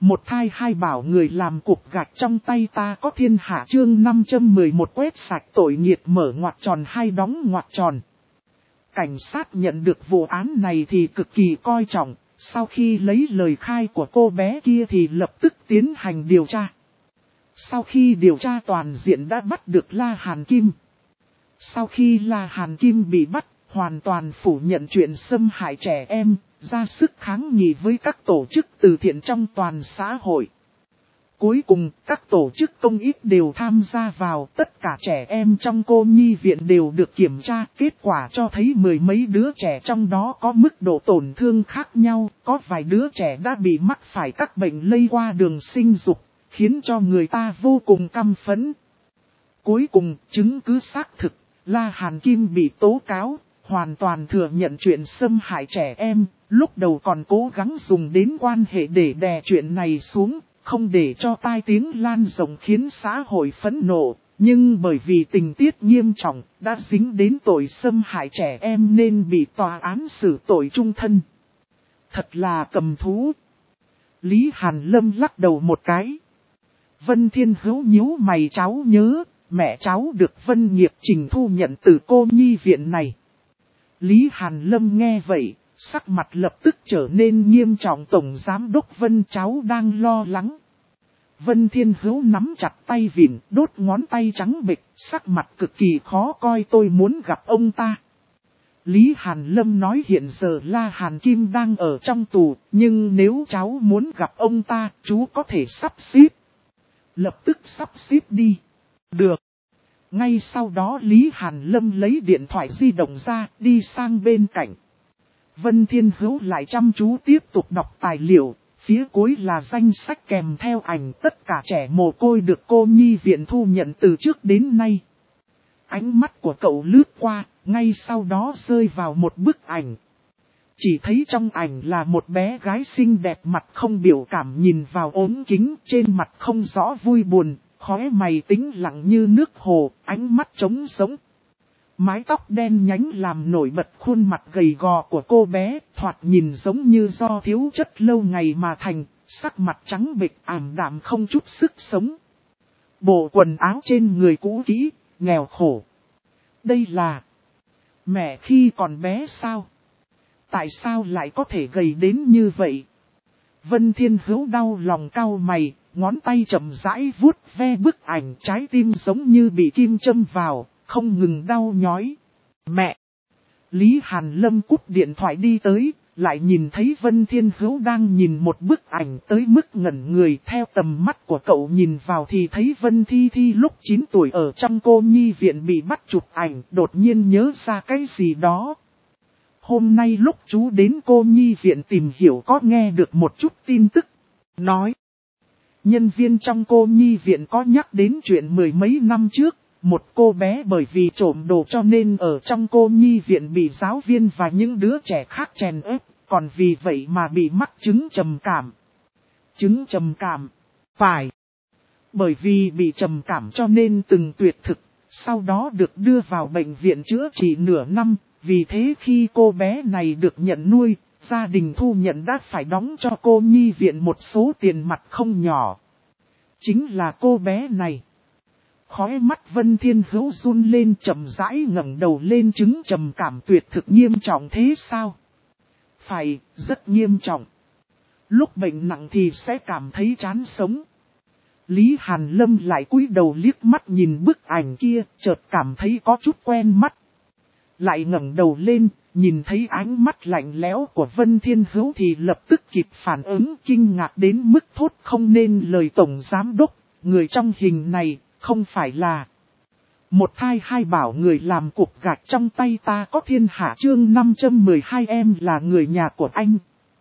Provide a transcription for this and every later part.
Một thai hai bảo người làm cục gạch trong tay ta có thiên hạ chương 511 quét sạch tội nghiệt mở ngoặc tròn hai đóng ngoặc tròn. Cảnh sát nhận được vụ án này thì cực kỳ coi trọng, sau khi lấy lời khai của cô bé kia thì lập tức tiến hành điều tra. Sau khi điều tra toàn diện đã bắt được La Hàn Kim. Sau khi La Hàn Kim bị bắt, hoàn toàn phủ nhận chuyện xâm hại trẻ em, ra sức kháng nghị với các tổ chức từ thiện trong toàn xã hội. Cuối cùng, các tổ chức công ích đều tham gia vào, tất cả trẻ em trong cô nhi viện đều được kiểm tra, kết quả cho thấy mười mấy đứa trẻ trong đó có mức độ tổn thương khác nhau, có vài đứa trẻ đã bị mắc phải các bệnh lây qua đường sinh dục, khiến cho người ta vô cùng căm phẫn. Cuối cùng, chứng cứ xác thực, La Hàn Kim bị tố cáo, hoàn toàn thừa nhận chuyện xâm hại trẻ em, lúc đầu còn cố gắng dùng đến quan hệ để đè chuyện này xuống, không để cho tai tiếng lan rộng khiến xã hội phẫn nộ, nhưng bởi vì tình tiết nghiêm trọng, đã dính đến tội xâm hại trẻ em nên bị tòa án xử tội chung thân. Thật là cầm thú. Lý Hàn Lâm lắc đầu một cái. Vân Thiên Hữu nhíu mày, cháu nhớ, mẹ cháu được Vân Nghiệp Trình thu nhận từ cô nhi viện này. Lý Hàn Lâm nghe vậy, sắc mặt lập tức trở nên nghiêm trọng. Tổng giám đốc Vân, cháu đang lo lắng. Vân Thiên Hữu nắm chặt tay vịn, đốt ngón tay trắng bệch, sắc mặt cực kỳ khó coi. Tôi muốn gặp ông ta. Lý Hàn Lâm nói hiện giờ La Hàn Kim đang ở trong tù, nhưng nếu cháu muốn gặp ông ta, chú có thể sắp xếp. Lập tức sắp xếp đi. Được. Ngay sau đó Lý Hàn Lâm lấy điện thoại di động ra, đi sang bên cạnh. Vân Thiên Hữu lại chăm chú tiếp tục đọc tài liệu, phía cuối là danh sách kèm theo ảnh tất cả trẻ mồ côi được cô nhi viện thu nhận từ trước đến nay. Ánh mắt của cậu lướt qua, ngay sau đó rơi vào một bức ảnh. Chỉ thấy trong ảnh là một bé gái xinh đẹp mặt không biểu cảm nhìn vào ốm kính, trên mặt không rõ vui buồn, khóe mày tĩnh lặng như nước hồ, ánh mắt trống sống. Mái tóc đen nhánh làm nổi bật khuôn mặt gầy gò của cô bé, thoạt nhìn giống như do thiếu chất lâu ngày mà thành, sắc mặt trắng bệch ảm đạm không chút sức sống. Bộ quần áo trên người cũ kỹ, nghèo khổ. Đây là mẹ khi còn bé sao? Tại sao lại có thể gầy đến như vậy? Vân Thiên Hữu đau lòng cau mày, ngón tay chậm rãi vuốt ve bức ảnh, trái tim giống như bị kim châm vào, không ngừng đau nhói. Mẹ! Lý Hàn Lâm cúp điện thoại đi tới, lại nhìn thấy Vân Thiên Hữu đang nhìn một bức ảnh tới mức ngẩn người. Theo tầm mắt của cậu nhìn vào thì thấy Vân Thi Thi lúc 9 tuổi ở trong cô nhi viện bị bắt chụp ảnh, đột nhiên nhớ ra cái gì đó. Hôm nay lúc chú đến cô nhi viện tìm hiểu có nghe được một chút tin tức. Nói, nhân viên trong cô nhi viện có nhắc đến chuyện mười mấy năm trước, một cô bé bởi vì trộm đồ cho nên ở trong cô nhi viện bị giáo viên và những đứa trẻ khác chèn ép, còn vì vậy mà bị mắc chứng trầm cảm. Chứng trầm cảm? Phải. Bởi vì bị trầm cảm cho nên từng tuyệt thực, sau đó được đưa vào bệnh viện chữa trị nửa năm. Vì thế khi cô bé này được nhận nuôi, gia đình thu nhận đã phải đóng cho cô nhi viện một số tiền mặt không nhỏ. Chính là cô bé này. Khóe mắt Vân Thiên Hữu run lên, chậm rãi ngẩng đầu lên. Chứng trầm cảm tuyệt thực nghiêm trọng thế sao? Phải, rất nghiêm trọng. Lúc bệnh nặng thì sẽ cảm thấy chán sống. Lý Hàn Lâm lại cúi đầu liếc mắt nhìn bức ảnh kia, chợt cảm thấy có chút quen mắt. Lại ngẩng đầu lên, nhìn thấy ánh mắt lạnh lẽo của Vân Thiên Hữu thì lập tức kịp phản ứng, kinh ngạc đến mức thốt không nên lời. Tổng giám đốc, người trong hình này, không phải là một thai hai bảo người làm cục gạch trong tay ta có thiên hạ chương 512 em là người nhà của anh.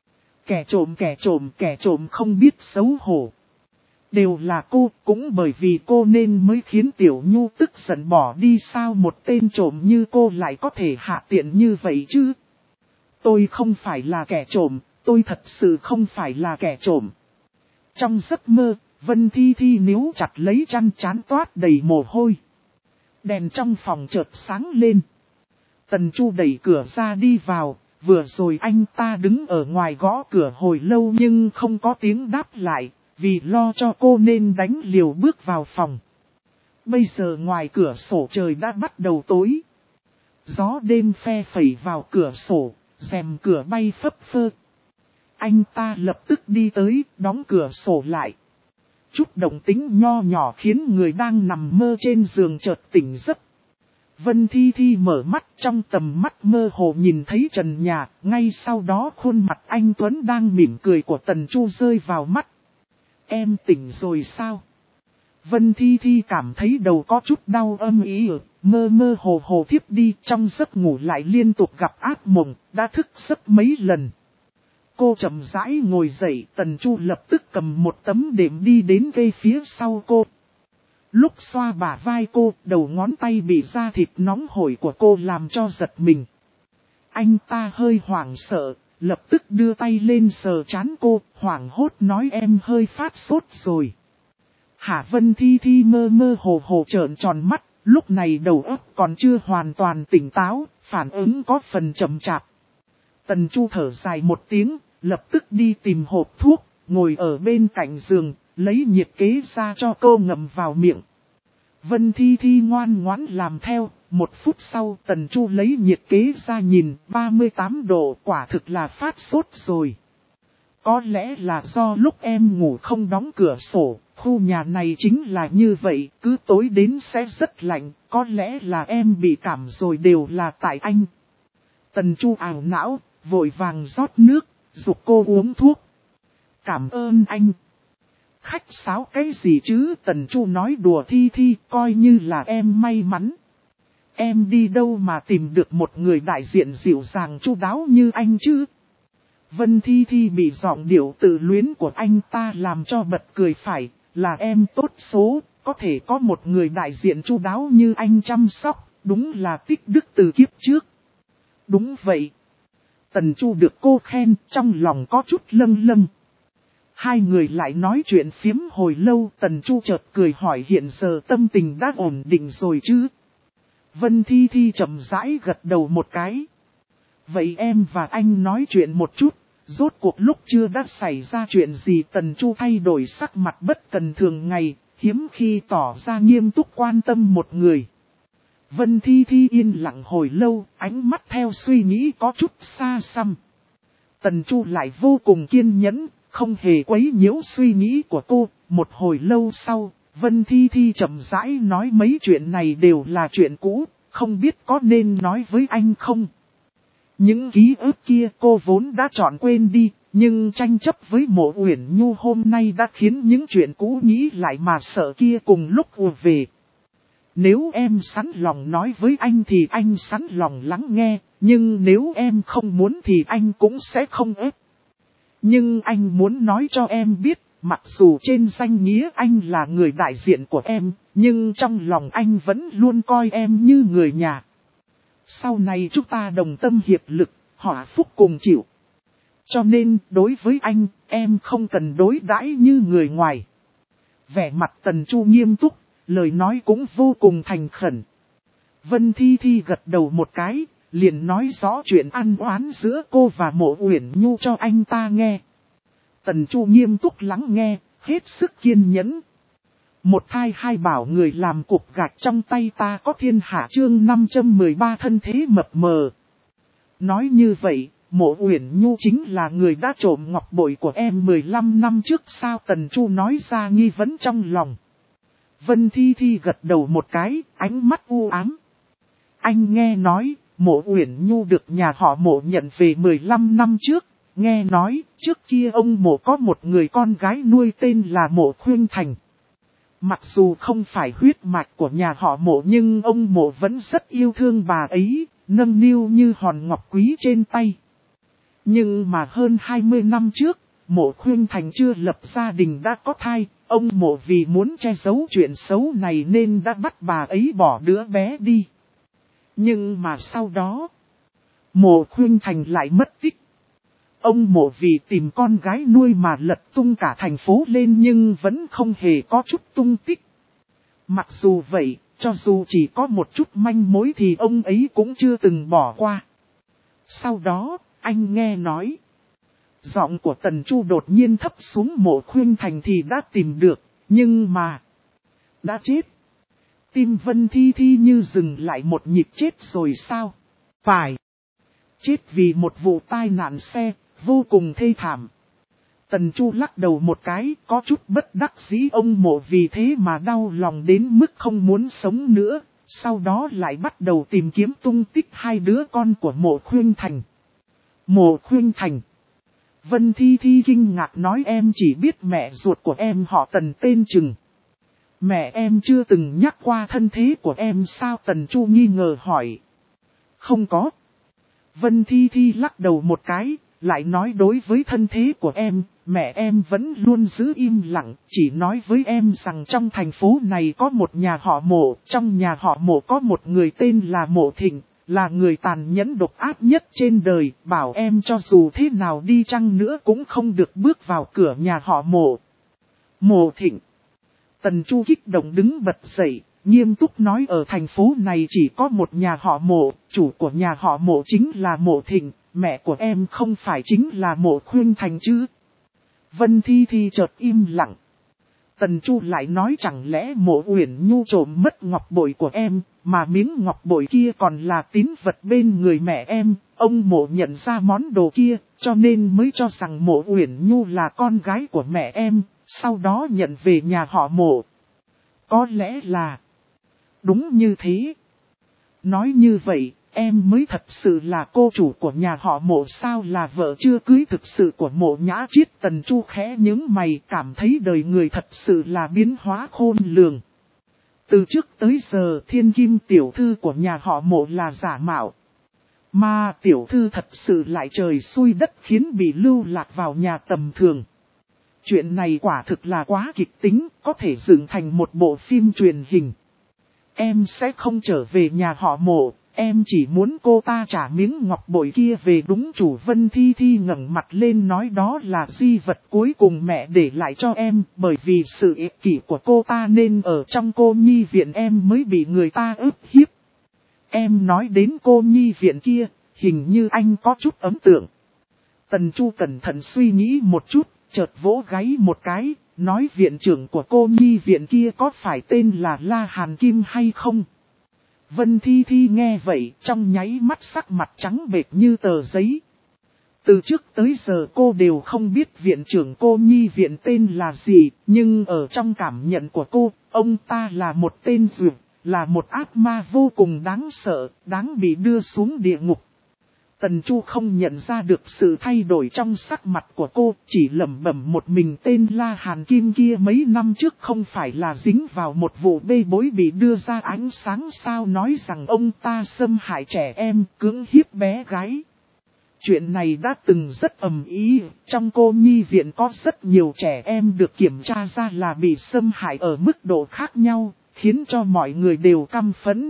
Kẻ trộm không biết xấu hổ. Đều là cô, cũng bởi vì cô nên mới khiến Tiểu Nhu tức giận bỏ đi. Sao một tên trộm như cô lại có thể hạ tiện như vậy chứ? Tôi không phải là kẻ trộm, tôi thật sự không phải là kẻ trộm. Trong giấc mơ, Vân Thi Thi níu chặt lấy chăn, trán toát đầy mồ hôi. Đèn trong phòng chợt sáng lên. Tần Chu đẩy cửa ra đi vào, vừa rồi anh ta đứng ở ngoài gõ cửa hồi lâu nhưng không có tiếng đáp lại, vì lo cho cô nên đánh liều bước vào phòng. Bây giờ ngoài cửa sổ trời đã bắt đầu tối. Gió đêm phe phẩy vào cửa sổ, rèm cửa bay phấp phơ. Anh ta lập tức đi tới, đóng cửa sổ lại. Chút động tĩnh nho nhỏ khiến người đang nằm mơ trên giường chợt tỉnh giấc. Vân Thi Thi mở mắt, trong tầm mắt mơ hồ nhìn thấy trần nhà, ngay sau đó khuôn mặt anh Tuấn đang mỉm cười của Tần Chu rơi vào mắt. Em tỉnh rồi sao? Vân Thi Thi cảm thấy đầu có chút đau âm ý, mơ mơ hồ hồ thiếp đi, trong giấc ngủ lại liên tục gặp ác mộng, đã thức giấc mấy lần. Cô chậm rãi ngồi dậy, Tần Chu lập tức cầm một tấm đệm đi đến gây phía sau cô. Lúc xoa bả vai cô, đầu ngón tay bị da thịt nóng hổi của cô làm cho giật mình. Anh ta hơi hoảng sợ, lập tức đưa tay lên sờ trán cô, hoảng hốt nói em hơi phát sốt rồi. Hả? Vân Thi Thi mơ mơ hồ hồ trợn tròn mắt, lúc này đầu óc còn chưa hoàn toàn tỉnh táo, phản ứng có phần chậm chạp. Tần Chu thở dài một tiếng, lập tức đi tìm hộp thuốc, ngồi ở bên cạnh giường, lấy nhiệt kế ra cho cô ngậm vào miệng. Vân Thi Thi ngoan ngoãn làm theo, 1 phút sau Tần Chu lấy nhiệt kế ra nhìn, 38 độ, quả thực là phát sốt rồi. Có lẽ là do lúc em ngủ không đóng cửa sổ, khu nhà này chính là như vậy, cứ tối đến sẽ rất lạnh, có lẽ là em bị cảm rồi, đều là tại anh. Tần Chu ảo não, vội vàng rót nước, giục cô uống thuốc. Cảm ơn anh. Khách sáo cái gì chứ? Tần Chu nói đùa Thi Thi, coi như là em may mắn. Em đi đâu mà tìm được một người đại diện dịu dàng chu đáo như anh chứ? Vân Thi Thi bị giọng điệu tự luyến của anh ta làm cho bật cười, phải, là em tốt số, có thể có một người đại diện chu đáo như anh chăm sóc, đúng là tích đức từ kiếp trước. Đúng vậy. Tần Chu được cô khen, trong lòng có chút lâng lâng. Hai người lại nói chuyện phiếm hồi lâu, Tần Chu chợt cười hỏi hiện giờ tâm tình đã ổn định rồi chứ? Vân Thi Thi chậm rãi gật đầu một cái. Vậy em và anh nói chuyện một chút, rốt cuộc lúc chưa đã xảy ra chuyện gì? Tần Chu thay đổi sắc mặt bất cần thường ngày, hiếm khi tỏ ra nghiêm túc quan tâm một người. Vân Thi Thi yên lặng hồi lâu, ánh mắt theo suy nghĩ có chút xa xăm. Tần Chu lại vô cùng kiên nhẫn, không hề quấy nhiễu suy nghĩ của cô. Một hồi lâu sau, Vân Thi Thi chậm rãi nói mấy chuyện này đều là chuyện cũ, không biết có nên nói với anh không? Những ký ức kia cô vốn đã chọn quên đi, nhưng tranh chấp với Mộ Uyển Nhu hôm nay đã khiến những chuyện cũ nghĩ lại mà sợ kia cùng lúc ùa về. Nếu em sẵn lòng nói với anh thì anh sẵn lòng lắng nghe, nhưng nếu em không muốn thì anh cũng sẽ không ép. Nhưng anh muốn nói cho em biết, mặc dù trên danh nghĩa anh là người đại diện của em, nhưng trong lòng anh vẫn luôn coi em như người nhà. Sau này chúng ta đồng tâm hiệp lực, họa phúc cùng chịu. Cho nên, đối với anh, em không cần đối đãi như người ngoài. Vẻ mặt Tần Chu nghiêm túc, lời nói cũng vô cùng thành khẩn. Vân Thi Thi gật đầu một cái, liền nói rõ chuyện ăn oán giữa cô và Mộ Uyển Nhu cho anh ta nghe. Tần Chu nghiêm túc lắng nghe, hết sức kiên nhẫn. Một thai hai bảo người làm cục gạch trong tay ta có thiên hạ, chương 513 thân thế mập mờ. Nói như vậy, Mộ Uyển Nhu chính là người đã trộm ngọc bội của em 15 năm trước sao? Tần Chu nói ra nghi vấn trong lòng. Vân Thi Thi gật đầu một cái, ánh mắt u ám. Anh nghe nói, Mộ Uyển Nhu được nhà họ Mộ nhận về 15 năm trước. Nghe nói, trước kia ông Mộ có một người con gái nuôi tên là Mộ Khuyên Thành. Mặc dù không phải huyết mạch của nhà họ Mộ nhưng ông Mộ vẫn rất yêu thương bà ấy, nâng niu như hòn ngọc quý trên tay. Nhưng mà hơn 20 năm trước, Mộ Khuyên Thành chưa lập gia đình đã có thai, ông Mộ vì muốn che giấu chuyện xấu này nên đã bắt bà ấy bỏ đứa bé đi. Nhưng mà sau đó, Mộ Khuyên Thành lại mất tích. Ông Mộ vì tìm con gái nuôi mà lật tung cả thành phố lên nhưng vẫn không hề có chút tung tích. Mặc dù vậy, cho dù chỉ có một chút manh mối thì ông ấy cũng chưa từng bỏ qua. Sau đó, Anh nghe nói. Giọng của Tần Chu đột nhiên thấp xuống. Mộ Khuynh Thành thì đã tìm được, nhưng mà đã chết. Tim Vân Thi Thi như dừng lại một nhịp. Chết rồi sao? Phải. Chết vì một vụ tai nạn xe, vô cùng thê thảm. Tần Chu lắc đầu một cái, có chút bất đắc dĩ. Ông Mộ vì thế mà đau lòng đến mức không muốn sống nữa. Sau đó lại bắt đầu tìm kiếm tung tích hai đứa con của Mộ Khuynh Thành. Mộ Khuynh Thành. Vân Thi Thi kinh ngạc nói, em chỉ biết mẹ ruột của em họ Tần tên Trừng. Mẹ em chưa từng nhắc qua thân thế của em sao? Tần Chu nghi ngờ hỏi. Không có. Vân Thi Thi lắc đầu một cái, lại nói đối với thân thế của em, mẹ em vẫn luôn giữ im lặng, chỉ nói với em rằng trong thành phố này có một nhà họ Mộ, trong nhà họ Mộ có một người tên là Mộ Thịnh, là người tàn nhẫn độc ác nhất trên đời, bảo em cho dù thế nào đi chăng nữa cũng không được bước vào cửa nhà họ Mộ. Mộ Thịnh. Tần Chu kích động đứng bật dậy, nghiêm túc nói, ở thành phố này chỉ có một nhà họ Mộ, chủ của nhà họ Mộ chính là Mộ Thịnh, mẹ của em không phải chính là Mộ Khuynh Thành chứ? Vân Thi Thi chợt im lặng. Tần Chu lại nói, chẳng lẽ Mộ Uyển Nhu trộm mất ngọc bội của em, mà miếng ngọc bội kia còn là tín vật bên người mẹ em, ông Mộ nhận ra món đồ kia, cho nên mới cho rằng Mộ Uyển Nhu là con gái của mẹ em, sau đó nhận về nhà họ Mộ. Có lẽ là đúng như thế. Nói như vậy, em mới thật sự là cô chủ của nhà họ Mộ sao, là vợ chưa cưới thực sự của Mộ Nhã Chiết? Tần Chu khẽ nhướng mày, cảm thấy đời người thật sự là biến hóa khôn lường. Từ trước tới giờ thiên kim tiểu thư của nhà họ Mộ là giả mạo. Mà tiểu thư thật sự lại trời xui đất khiến bị lưu lạc vào nhà tầm thường. Chuyện này quả thực là quá kịch tính, có thể dựng thành một bộ phim truyền hình. Em sẽ không trở về nhà họ Mộ, em chỉ muốn cô ta trả miếng ngọc bội kia về đúng chủ. Vân Thi Thi ngẩng mặt lên nói, đó là di vật cuối cùng mẹ để lại cho em, bởi vì sự ích kỷ của cô ta nên ở trong cô nhi viện em mới bị người ta ức hiếp. Em nói đến cô nhi viện kia, hình như anh có chút ấn tượng. Tần Chu cẩn thận suy nghĩ một chút, chợt vỗ gáy một cái, nói, viện trưởng của cô nhi viện kia có phải tên là La Hàn Kim hay không? Vân Thi Thi nghe vậy, trong nháy mắt sắc mặt trắng bệch như tờ giấy. Từ trước tới giờ cô đều không biết viện trưởng cô nhi viện tên là gì, nhưng ở trong cảm nhận của cô, ông ta là một tên dược, là một ác ma vô cùng đáng sợ, đáng bị đưa xuống địa ngục. Tần Chu không nhận ra được sự thay đổi trong sắc mặt của cô, chỉ lẩm bẩm một mình, tên La Hàn Kim kia mấy năm trước không phải là dính vào một vụ bê bối bị đưa ra ánh sáng sao, nói rằng ông ta xâm hại trẻ em, cưỡng hiếp bé gái. Chuyện này đã từng rất ầm ĩ, trong cô nhi viện có rất nhiều trẻ em được kiểm tra ra là bị xâm hại ở mức độ khác nhau, khiến cho mọi người đều căm phẫn.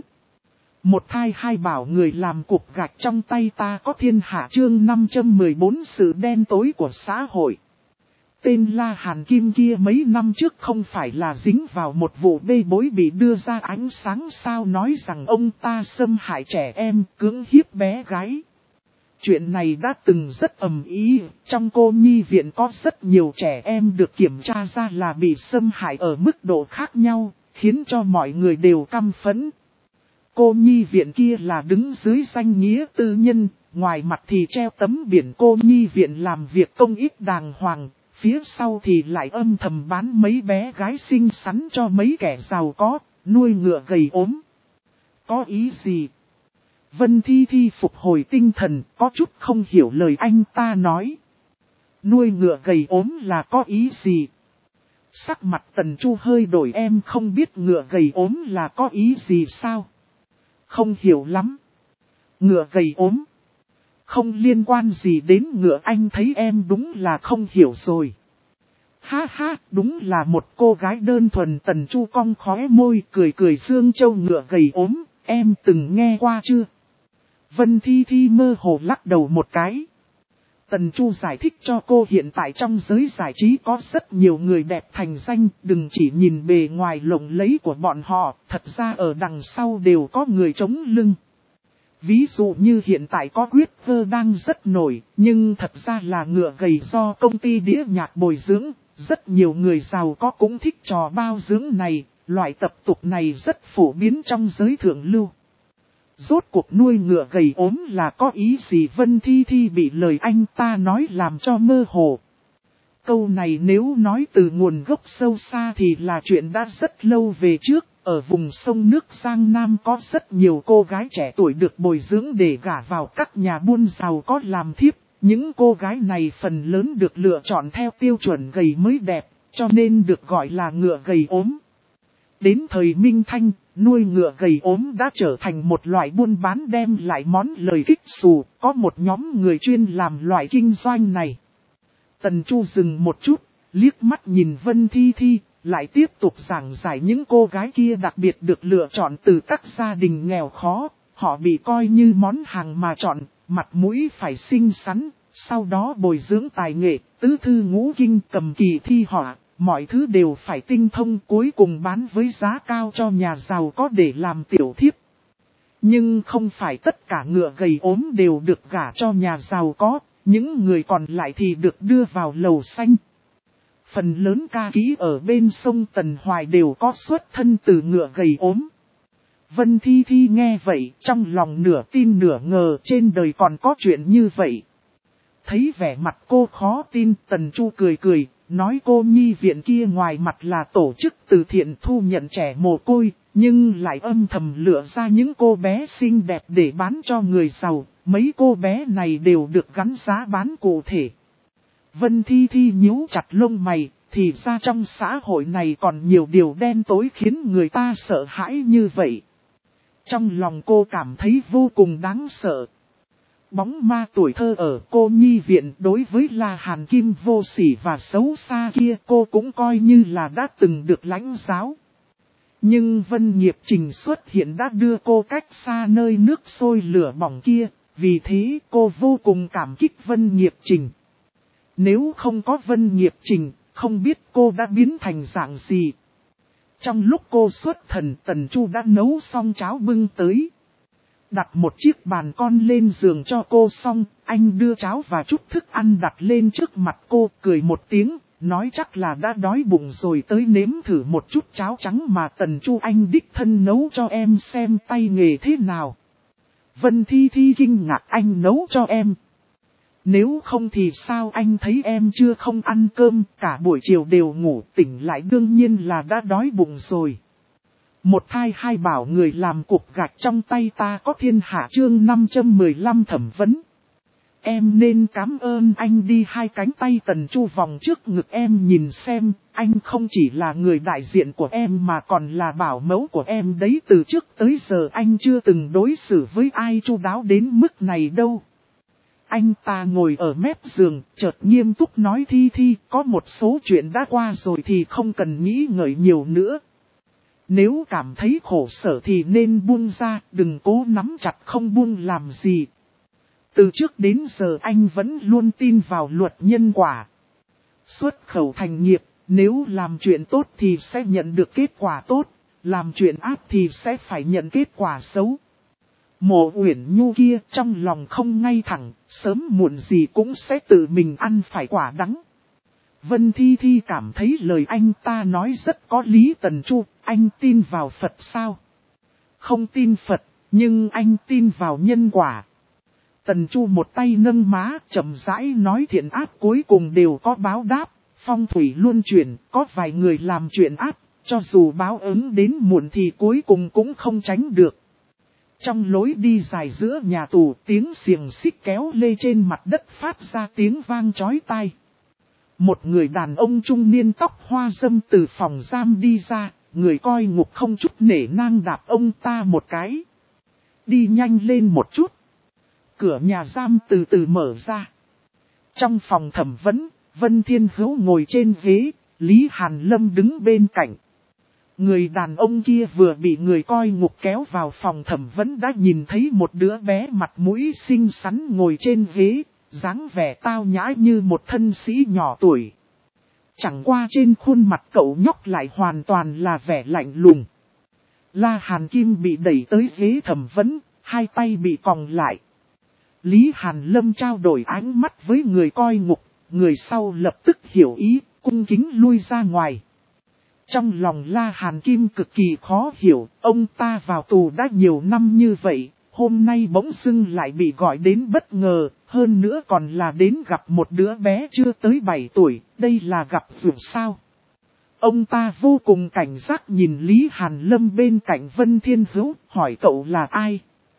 Một thai hai bảo người làm cục gạch trong tay ta có thiên hạ. Chương 514 sự đen tối của xã hội. Tên La Hàn Kim kia mấy năm trước không phải là dính vào một vụ bê bối bị đưa ra ánh sáng sao, nói rằng ông ta xâm hại trẻ em, cưỡng hiếp bé gái. Chuyện này đã từng rất ầm ĩ, trong cô nhi viện có rất nhiều trẻ em được kiểm tra ra là bị xâm hại ở mức độ khác nhau, khiến cho mọi người đều căm phẫn. Cô nhi viện kia là đứng dưới danh nghĩa tư nhân, ngoài mặt thì treo tấm biển cô nhi viện làm việc công ích đàng hoàng, phía sau thì lại âm thầm bán mấy bé gái xinh xắn cho mấy kẻ giàu có, nuôi ngựa gầy ốm. Có ý gì? Vân Thi Thi phục hồi tinh thần, có chút không hiểu lời anh ta nói. Nuôi ngựa gầy ốm là có ý gì? Sắc mặt Tần Chu hơi đổi, em không biết ngựa gầy ốm là có ý gì sao? Không hiểu lắm. Ngựa gầy ốm. Không liên quan gì đến ngựa, anh thấy em đúng là không hiểu rồi. Ha ha, đúng là một cô gái đơn thuần. Tần Chu cong khóe môi cười cười, Dương Châu ngựa gầy ốm, em từng nghe qua chưa? Vân Thi Thi mơ hồ lắc đầu một cái. Tần Chu giải thích cho cô, hiện tại trong giới giải trí có rất nhiều người đẹp thành danh, đừng chỉ nhìn bề ngoài lộng lẫy của bọn họ, thật ra ở đằng sau đều có người chống lưng. Ví dụ như hiện tại có quyết cơ đang rất nổi, nhưng thật ra là ngựa gầy do công ty đĩa nhạc bồi dưỡng. Rất nhiều người giàu có cũng thích trò bao dưỡng này, loại tập tục này rất phổ biến trong giới thượng lưu. Rốt cuộc nuôi ngựa gầy ốm là có ý gì? Vân Thi Thi bị lời anh ta nói làm cho mơ hồ. Câu này nếu nói từ nguồn gốc sâu xa thì là chuyện đã rất lâu về trước. Ở vùng sông nước Giang Nam có rất nhiều cô gái trẻ tuổi được bồi dưỡng để gả vào các nhà buôn giàu có làm thiếp. Những cô gái này phần lớn được lựa chọn theo tiêu chuẩn gầy mới đẹp, cho nên được gọi là ngựa gầy ốm. Đến thời Minh Thanh, nuôi ngựa gầy ốm đã trở thành một loại buôn bán đem lại món lời kích xù, có một nhóm người chuyên làm loại kinh doanh này. Tần Chu dừng một chút, liếc mắt nhìn Vân Thi Thi, lại tiếp tục giảng giải những cô gái kia đặc biệt được lựa chọn từ các gia đình nghèo khó, họ bị coi như món hàng mà chọn, mặt mũi phải xinh xắn, sau đó bồi dưỡng tài nghệ, tứ thư ngũ kinh, cầm kỳ thi họa, mọi thứ đều phải tinh thông, cuối cùng bán với giá cao cho nhà giàu có để làm tiểu thiếp. Nhưng không phải tất cả ngựa gầy ốm đều được gả cho nhà giàu có, những người còn lại thì được đưa vào lầu xanh. Phần lớn ca kỹ ở bên sông Tần Hoài đều có xuất thân từ ngựa gầy ốm. Vân Thi Thi nghe vậy, trong lòng nửa tin nửa ngờ, trên đời còn có chuyện như vậy. Thấy vẻ mặt cô khó tin, Tần Chu cười cười, nói cô nhi viện kia ngoài mặt là tổ chức từ thiện thu nhận trẻ mồ côi, nhưng lại âm thầm lựa ra những cô bé xinh đẹp để bán cho người giàu, mấy cô bé này đều được gắn giá bán cụ thể. Vân Thi Thi nhíu chặt lông mày, thì ra trong xã hội này còn nhiều điều đen tối khiến người ta sợ hãi như vậy. Trong lòng cô cảm thấy vô cùng đáng sợ. Bóng ma tuổi thơ ở cô nhi viện đối với La Hàn Kim vô sỉ và xấu xa kia cô cũng coi như là đã từng được lãnh giáo. Nhưng Vân Nghiệp Trình xuất hiện đã đưa cô cách xa nơi nước sôi lửa bỏng kia, vì thế cô vô cùng cảm kích Vân Nghiệp Trình. Nếu không có Vân Nghiệp Trình, không biết cô đã biến thành dạng gì. Trong lúc cô xuất thần, Tần Chu đã nấu xong cháo bưng tới. Đặt một chiếc bàn con lên giường cho cô xong, anh đưa cháo và chút thức ăn đặt lên trước mặt cô, cười một tiếng, nói chắc là đã đói bụng rồi tới nếm thử một chút cháo trắng mà Tần Chu anh đích thân nấu cho em xem tay nghề thế nào. Vân Thi Thi kinh ngạc, anh nấu cho em. Nếu không thì sao anh thấy em chưa không ăn cơm, cả buổi chiều đều ngủ, tỉnh lại đương nhiên là đã đói bụng rồi. Một thai hai bảo người làm cục gạch trong tay ta có thiên hạ chương 515 thẩm vấn. Em nên cảm ơn anh đi. Hai cánh tay Tần Chu vòng trước ngực em, nhìn xem, anh không chỉ là người đại diện của em mà còn là bảo mẫu của em đấy. Từ trước tới giờ anh chưa từng đối xử với ai chu đáo đến mức này đâu. Anh ta ngồi ở mép giường, chợt nghiêm túc nói, Thi Thi, có một số chuyện đã qua rồi thì không cần nghĩ ngợi nhiều nữa. Nếu cảm thấy khổ sở thì nên buông ra, đừng cố nắm chặt không buông làm gì. Từ trước đến giờ anh vẫn luôn tin vào luật nhân quả. Xuất khẩu thành nghiệp, nếu làm chuyện tốt thì sẽ nhận được kết quả tốt, làm chuyện ác thì sẽ phải nhận kết quả xấu. Mộ Uyển Nhu kia trong lòng không ngay thẳng, sớm muộn gì cũng sẽ tự mình ăn phải quả đắng. Vân Thi Thi cảm thấy lời anh ta nói rất có lý. Tần Chu, anh tin vào Phật sao? Không tin Phật, nhưng anh tin vào nhân quả. Tần Chu một tay nâng má, chậm rãi nói, thiện ác cuối cùng đều có báo đáp, phong thủy luân chuyển, có vài người làm chuyện ác, cho dù báo ứng đến muộn thì cuối cùng cũng không tránh được. Trong lối đi dài giữa nhà tù, tiếng xiềng xích kéo lê trên mặt đất phát ra tiếng vang chói tai. Một người đàn ông trung niên tóc hoa râm từ phòng giam đi ra, người coi ngục không chút nể nang đạp ông ta một cái. Đi nhanh lên một chút. Cửa nhà giam từ từ mở ra. Trong phòng thẩm vấn, Vân Thiên Hữu ngồi trên ghế, Lý Hàn Lâm đứng bên cạnh. Người đàn ông kia vừa bị người coi ngục kéo vào phòng thẩm vấn đã nhìn thấy một đứa bé mặt mũi xinh xắn ngồi trên ghế, dáng vẻ tao nhã như một thân sĩ nhỏ tuổi. Chẳng qua trên khuôn mặt cậu nhóc lại hoàn toàn là vẻ lạnh lùng. La Hàn Kim bị đẩy tới ghế thẩm vấn, hai tay bị còng lại. Lý Hàn Lâm trao đổi ánh mắt với người coi ngục, người sau lập tức hiểu ý, cung kính lui ra ngoài. Trong lòng La Hàn Kim cực kỳ khó hiểu, ông ta vào tù đã nhiều năm như vậy, hôm nay bỗng dưng lại bị gọi đến bất ngờ, hơn nữa còn là đến gặp một đứa bé chưa tới 7 tuổi, đây là gặp rủi sao? Ông ta vô cùng cảnh giác nhìn Lý Hàn Lâm bên cạnh Vân Thiên Hữu, hỏi cậu là ai?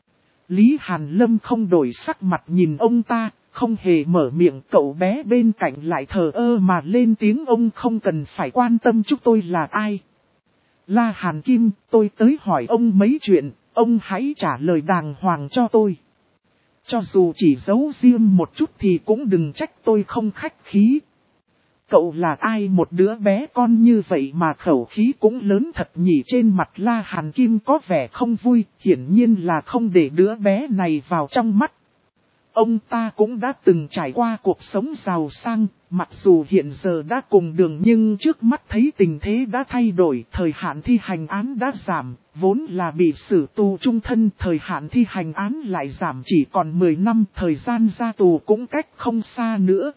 Lý Hàn Lâm không đổi sắc mặt nhìn ông ta, không hề mở miệng, cậu bé bên cạnh lại thờ ơ mà lên tiếng, ông không cần phải quan tâm chúng tôi là ai. La Hàn Kim, tôi tới hỏi ông mấy chuyện, ông hãy trả lời đàng hoàng cho tôi. Cho dù chỉ giấu riêng một chút thì cũng đừng trách tôi không khách khí. Cậu là ai, một đứa bé con như vậy mà khẩu khí cũng lớn thật nhỉ? Trên mặt La Hàn Kim có vẻ không vui, hiển nhiên là không để đứa bé này vào trong mắt. Ông ta cũng đã từng trải qua cuộc sống giàu sang, mặc dù hiện giờ đã cùng đường nhưng trước mắt thấy tình thế đã thay đổi, thời hạn thi hành án đã giảm, vốn là bị xử tù chung thân, thời hạn thi hành án lại giảm chỉ còn 10 năm, thời gian ra tù cũng cách không xa nữa.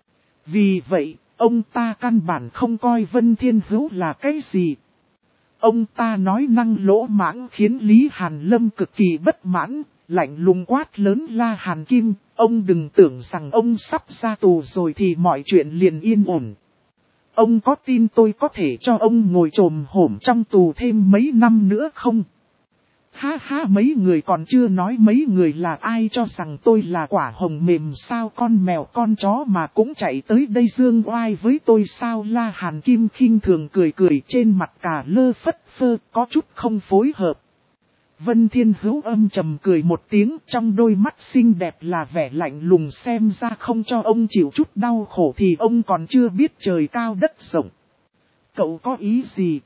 Vì vậy, ông ta căn bản không coi Vân Thiên Hữu là cái gì. Ông ta nói năng lỗ mãng khiến Lý Hàn Lâm cực kỳ bất mãn, lạnh lùng quát lớn La Hàn Kim, ông đừng tưởng rằng ông sắp ra tù rồi thì mọi chuyện liền yên ổn. Ông có tin tôi có thể cho ông ngồi trồm hổm trong tù thêm mấy năm nữa không? Ha ha, mấy người còn chưa nói mấy người là ai cho rằng tôi là quả hồng mềm sao, con mèo con chó mà cũng chạy tới đây dương oai với tôi sao? La Hàn Kim khinh thường cười cười, trên mặt cả lơ phất phơ, có chút không phối hợp. Vân Thiên Hữu âm trầm cười một tiếng, trong đôi mắt xinh đẹp là vẻ lạnh lùng, xem ra không cho ông chịu chút đau khổ thì ông còn chưa biết trời cao đất rộng. Cậu có ý gì?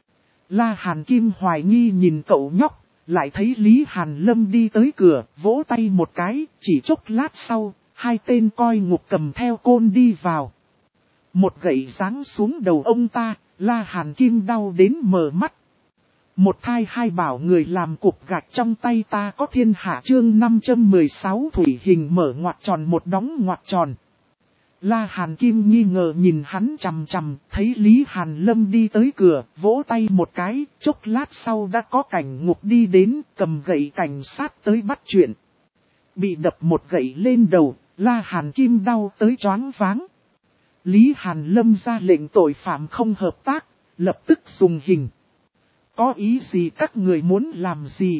La Hàn Kim hoài nghi nhìn cậu nhóc. Lại thấy Lý Hàn Lâm đi tới cửa, vỗ tay một cái, chỉ chốc lát sau, hai tên coi ngục cầm theo côn đi vào. Một gậy giáng xuống đầu ông ta, La Hàn Kim đau đến mở mắt. Một thai hai bảo người làm cục gạch trong tay ta có thiên hạ, chương 516 thủy hình mở ngoặc tròn một đóng ngoặc tròn. La Hàn Kim nghi ngờ nhìn hắn chằm chằm, thấy Lý Hàn Lâm đi tới cửa, vỗ tay một cái, chốc lát sau đã có cảnh ngục đi đến, cầm gậy cảnh sát tới bắt chuyện. Bị đập một gậy lên đầu, La Hàn Kim đau tới choáng váng. Lý Hàn Lâm ra lệnh tội phạm không hợp tác, lập tức dùng hình. Có ý gì, các người muốn làm gì?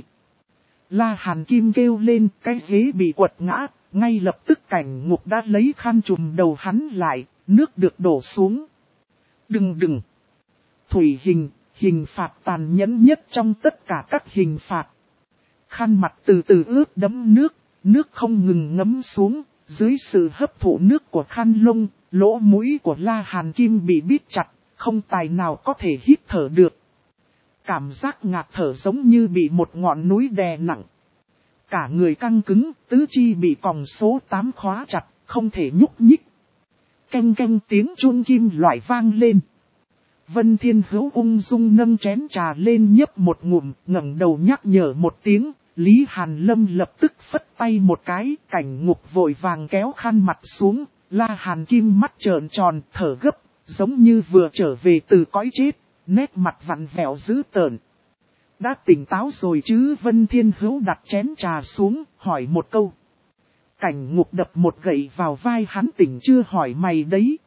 La Hàn Kim kêu lên, cái ghế bị quật ngã. Ngay lập tức cảnh ngục đã lấy khăn trùm đầu hắn lại, nước được đổ xuống. Đừng! Thủy hình, hình phạt tàn nhẫn nhất trong tất cả các hình phạt. Khăn mặt từ từ ướt đẫm nước, nước không ngừng ngấm xuống, dưới sự hấp thụ nước của khăn lông, lỗ mũi của La Hàn Kim bị bít chặt, không tài nào có thể hít thở được. Cảm giác ngạt thở giống như bị một ngọn núi đè nặng. Cả người căng cứng, tứ chi bị còng số 8 khóa chặt, không thể nhúc nhích. Canh canh tiếng chuông kim loại vang lên. Vân Thiên Hữu ung dung nâng chén trà lên nhấp một ngụm, ngẩng đầu nhắc nhở một tiếng. Lý Hàn Lâm lập tức phất tay một cái, cảnh ngục vội vàng kéo khăn mặt xuống. La Hàn Kim mắt trợn tròn, thở gấp, giống như vừa trở về từ cõi chết, nét mặt vặn vẹo dữ tợn. Đã tỉnh táo rồi chứ? Vân Thiên Hữu đặt chén trà xuống, hỏi một câu. Cảnh ngục đập một gậy vào vai hắn, tỉnh chưa? Hỏi mày đấy.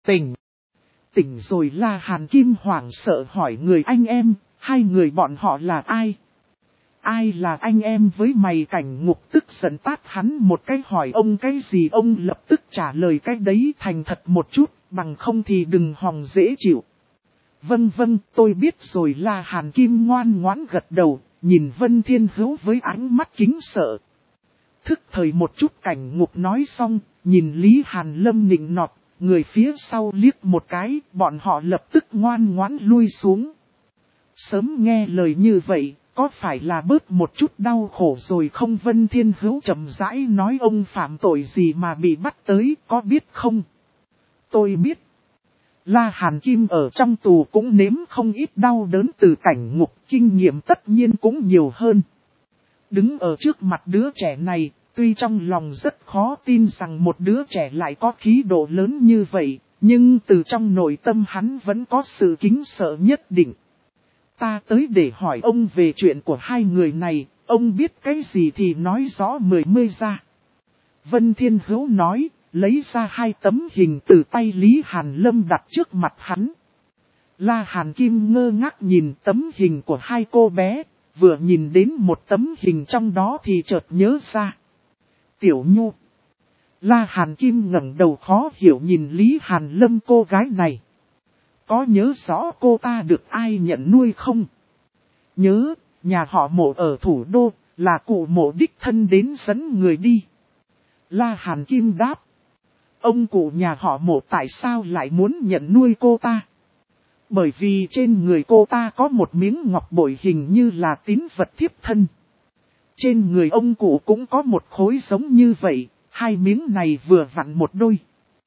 Tỉnh rồi. La Hàn Kim hoảng sợ hỏi người anh em, hai người bọn họ là ai? Ai là anh em với mày? Cảnh ngục tức giận tát hắn một cái, hỏi ông cái gì? Ông lập tức trả lời cái đấy thành thật một chút, bằng không thì đừng hòng dễ chịu. Vâng, tôi biết rồi. La Hàn Kim ngoan ngoãn gật đầu, nhìn Vân Thiên Hữu với ánh mắt kính sợ. Thức thời một chút, cảnh ngục nói xong, nhìn Lý Hàn Lâm nịnh nọt, người phía sau liếc một cái, bọn họ lập tức ngoan ngoãn lui xuống. Sớm nghe lời như vậy, có phải là bớt một chút đau khổ rồi không? Vân Thiên Hữu chậm rãi nói, ông phạm tội gì mà bị bắt tới, có biết không? Tôi biết. La Hàn Kim ở trong tù cũng nếm không ít đau đớn từ cảnh ngục, kinh nghiệm tất nhiên cũng nhiều hơn. đứng ở trước mặt đứa trẻ này, tuy trong lòng rất khó tin rằng một đứa trẻ lại có khí độ lớn như vậy, nhưng từ trong nội tâm hắn vẫn có sự kính sợ nhất định. Ta tới để hỏi ông về chuyện của hai người này, ông biết cái gì thì nói rõ mươi ra. Vân Thiên Hữu nói, lấy ra hai tấm hình từ tay Lý Hàn Lâm đặt trước mặt hắn. La Hàn Kim ngơ ngác nhìn tấm hình của hai cô bé, vừa nhìn đến một tấm hình trong đó thì chợt nhớ ra. Tiểu Nhu. La Hàn Kim ngẩng đầu khó hiểu nhìn Lý Hàn Lâm cô gái này. Có nhớ rõ cô ta được ai nhận nuôi không? Nhớ, nhà họ Mộ ở thủ đô, là cụ Mộ đích thân đến dẫn người đi. La Hàn Kim đáp. Ông cụ nhà họ Mộ tại sao lại muốn nhận nuôi cô ta? Bởi vì trên người cô ta có một miếng ngọc bội hình như là tín vật thiếp thân. Trên người ông cụ cũng có một khối giống như vậy, hai miếng này vừa vặn một đôi.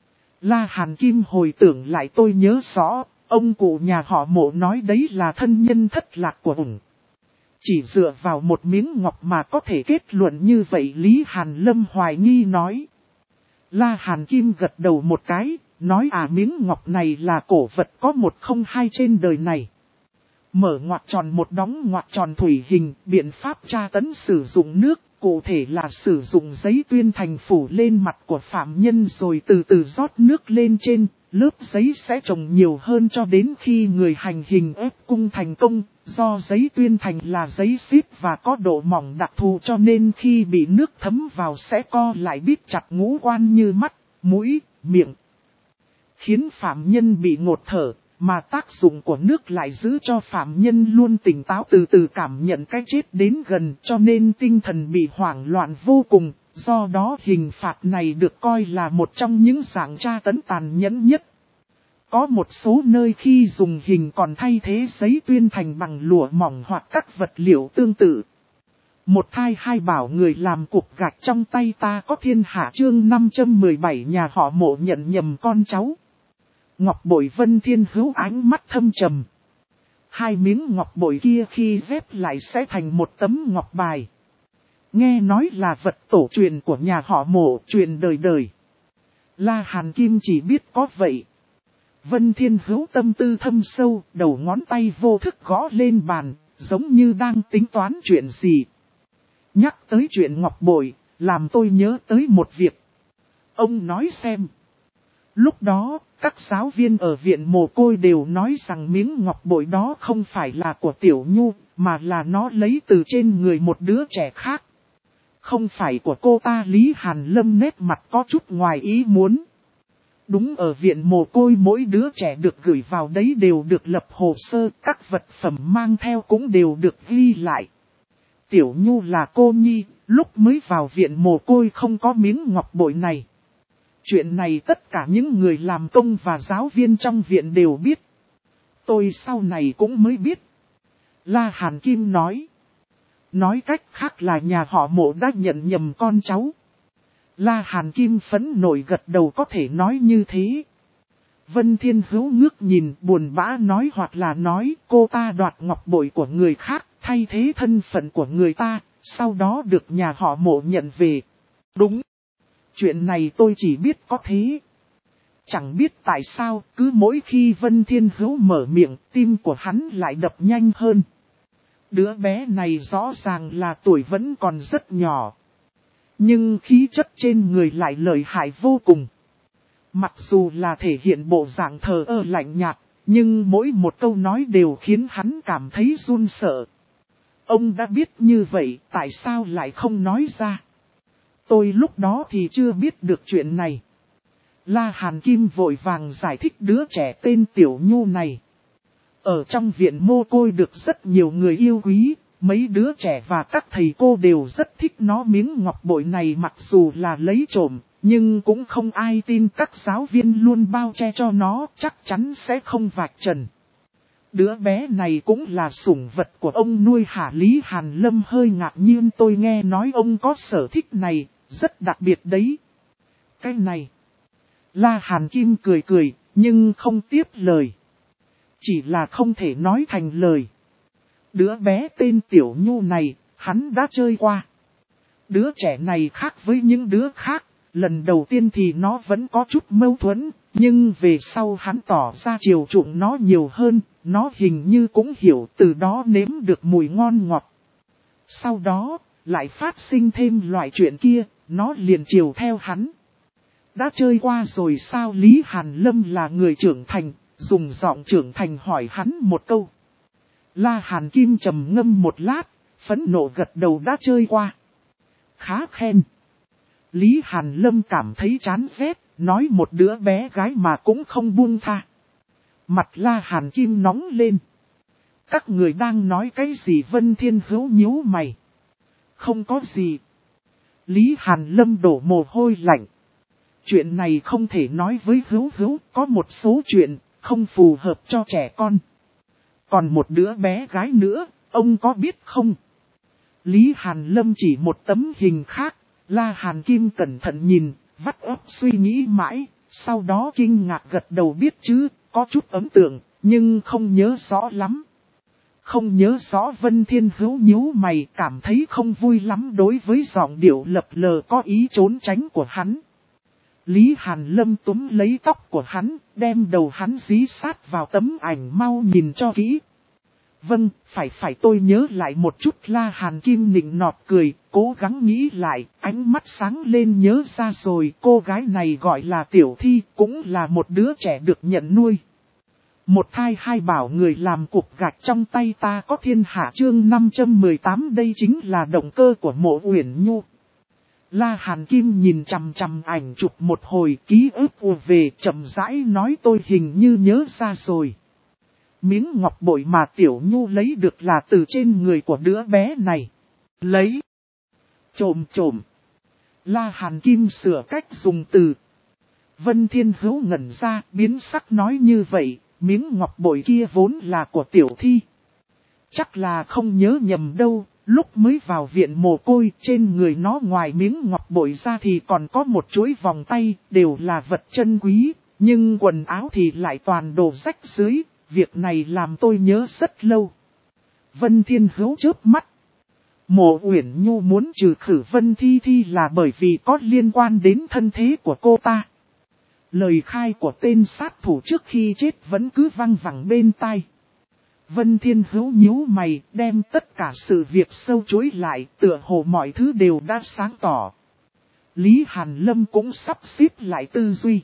La Hàn Kim hồi tưởng lại tôi nhớ rõ, ông cụ nhà họ Mộ nói đấy là thân nhân thất lạc của ủng. Chỉ dựa vào một miếng ngọc mà có thể kết luận như vậy, Lý Hàn Lâm hoài nghi nói. La Hàn Kim gật đầu một cái, nói miếng ngọc này là cổ vật có một không hai trên đời này. Mở ngoặc tròn một đóng ngoặc tròn thủy hình, biện pháp tra tấn sử dụng nước, cụ thể là sử dụng giấy tuyên thành phủ lên mặt của phạm nhân rồi từ từ rót nước lên trên, lớp giấy sẽ trồng nhiều hơn cho đến khi người hành hình ép cung thành công. Do giấy tuyên thành là giấy xít và có độ mỏng đặc thù cho nên khi bị nước thấm vào sẽ co lại bít chặt ngũ quan như mắt, mũi, miệng. Khiến phạm nhân bị ngột thở, mà tác dụng của nước lại giữ cho phạm nhân luôn tỉnh táo từ từ cảm nhận cái chết đến gần cho nên tinh thần bị hoảng loạn vô cùng. Do đó hình phạt này được coi là một trong những dạng tra tấn tàn nhẫn nhất. Có một số nơi khi dùng hình còn thay thế giấy tuyên thành bằng lụa mỏng hoặc các vật liệu tương tự. Một thai hai bảo người làm cục gạch trong tay ta có thiên hạ chương 517 nhà họ Mộ nhận nhầm con cháu. Ngọc bội Vân Thiên Hữu ánh mắt thâm trầm. Hai miếng ngọc bội kia khi ghép lại sẽ thành một tấm ngọc bài. Nghe nói là vật tổ truyền của nhà họ Mộ truyền đời đời. La Hàn Kim chỉ biết có vậy. Vân Thiên Hữu tâm tư thâm sâu, đầu ngón tay vô thức gõ lên bàn, giống như đang tính toán chuyện gì. Nhắc tới chuyện ngọc bội, làm tôi nhớ tới một việc. Ông nói xem. Lúc đó, các giáo viên ở viện mồ côi đều nói rằng miếng ngọc bội đó không phải là của Tiểu Nhu, mà là nó lấy từ trên người một đứa trẻ khác. Không phải của cô ta. Lý Hàn Lâm nét mặt có chút ngoài ý muốn. Đúng, ở viện mồ côi mỗi đứa trẻ được gửi vào đấy đều được lập hồ sơ, các vật phẩm mang theo cũng đều được ghi lại. Tiểu Nhu là cô nhi, lúc mới vào viện mồ côi không có miếng ngọc bội này. Chuyện này tất cả những người làm công và giáo viên trong viện đều biết. Tôi sau này cũng mới biết. La Hàn Kim nói. Nói cách khác là nhà họ Mộ đã nhận nhầm con cháu. La Hàn Kim phẫn nổi gật đầu, có thể nói như thế. Vân Thiên Hữu ngước nhìn buồn bã nói, hoặc là nói cô ta đoạt ngọc bội của người khác, thay thế thân phận của người ta, sau đó được nhà họ Mộ nhận về. Đúng. Chuyện này tôi chỉ biết có thế. Chẳng biết tại sao, cứ mỗi khi Vân Thiên Hữu mở miệng, tim của hắn lại đập nhanh hơn. Đứa bé này rõ ràng là tuổi vẫn còn rất nhỏ. Nhưng khí chất trên người lại lợi hại vô cùng. Mặc dù là thể hiện bộ dạng thờ ơ lạnh nhạt, nhưng mỗi một câu nói đều khiến hắn cảm thấy run sợ. Ông đã biết như vậy, tại sao lại không nói ra? Tôi lúc đó thì chưa biết được chuyện này. La Hàn Kim vội vàng giải thích đứa trẻ tên Tiểu Nhu này. Ở trong viện mồ côi được rất nhiều người yêu quý, mấy đứa trẻ và các thầy cô đều rất thích nó. Miếng ngọc bội này mặc dù là lấy trộm, nhưng cũng không ai tin. Các giáo viên luôn bao che cho nó, chắc chắn sẽ không vạch trần. Đứa bé này cũng là sủng vật của ông nuôi hả? Lý Hàn Lâm hơi ngạc nhiên, tôi nghe nói ông có sở thích này, rất đặc biệt đấy. Cái này. La Hàn Kim cười cười, nhưng không tiếp lời. Chỉ là không thể nói thành lời. Đứa bé tên Tiểu Nhu này, hắn đã chơi qua. Đứa trẻ này khác với những đứa khác, lần đầu tiên thì nó vẫn có chút mâu thuẫn, nhưng về sau hắn tỏ ra chiều chuộng nó nhiều hơn, nó hình như cũng hiểu từ đó nếm được mùi ngon ngọt. Sau đó, lại phát sinh thêm loại chuyện kia, nó liền chiều theo hắn. Đã chơi qua rồi sao? Lý Hàn Lâm là người trưởng thành, dùng giọng trưởng thành hỏi hắn một câu. La Hàn Kim trầm ngâm một lát, phẫn nộ gật đầu đã chơi qua. Khá khen. Lý Hàn Lâm cảm thấy chán ghét, nói một đứa bé gái mà cũng không buông tha. Mặt La Hàn Kim nóng lên. Các người đang nói cái gì? Vân Thiên Hữu nhíu mày. Không có gì. Lý Hàn Lâm đổ mồ hôi lạnh. Chuyện này không thể nói với Hữu Hữu, có một số chuyện không phù hợp cho trẻ con. Còn một đứa bé gái nữa, ông có biết không? Lý Hàn Lâm chỉ một tấm hình khác, La Hàn Kim cẩn thận nhìn, vắt óc suy nghĩ mãi, sau đó kinh ngạc gật đầu biết chứ, có chút ấn tượng, nhưng không nhớ rõ lắm. Không nhớ rõ. Vân Thiên Hữu nhíu mày, cảm thấy không vui lắm đối với giọng điệu lập lờ có ý trốn tránh của hắn. Lý Hàn Lâm túm lấy tóc của hắn, đem đầu hắn dí sát vào tấm ảnh, mau nhìn cho kỹ. Vâng, phải tôi nhớ lại một chút. La Hàn Kim nịnh nọt cười, cố gắng nghĩ lại, ánh mắt sáng lên, nhớ ra rồi, cô gái này gọi là Tiểu Thi, cũng là một đứa trẻ được nhận nuôi. Một thai hai bảo người làm cục gạch trong tay ta có thiên hạ. Chương 518. Đây chính là động cơ của Mộ Uyển Nhu. La Hàn Kim nhìn chằm chằm ảnh chụp một hồi, ký ức ùa về, chậm rãi nói tôi hình như nhớ ra rồi. Miếng ngọc bội mà Tiểu Nhu lấy được là từ trên người của đứa bé này. Lấy. Trộm. La Hàn Kim sửa cách dùng từ. Vân Thiên Hữu ngẩn ra, biến sắc nói như vậy, miếng ngọc bội kia vốn là của Tiểu Thi. Chắc là không nhớ nhầm đâu, lúc mới vào viện mồ côi, trên người nó ngoài miếng ngọc bội ra thì còn có một chuỗi vòng tay, đều là vật chân quý, nhưng quần áo thì lại toàn đồ rách rưới, việc này làm tôi nhớ rất lâu. Vân Thiên Hữu chớp mắt. Mộ Uyển Nhu muốn trừ khử Vân Thi Thi là bởi vì có liên quan đến thân thế của cô ta. Lời khai của tên sát thủ trước khi chết vẫn cứ văng vẳng bên tai. Vân Thiên Hữu nhíu mày, đem tất cả sự việc sâu chuỗi lại, tựa hồ mọi thứ đều đã sáng tỏ. Lý Hàn Lâm cũng sắp xếp lại tư duy.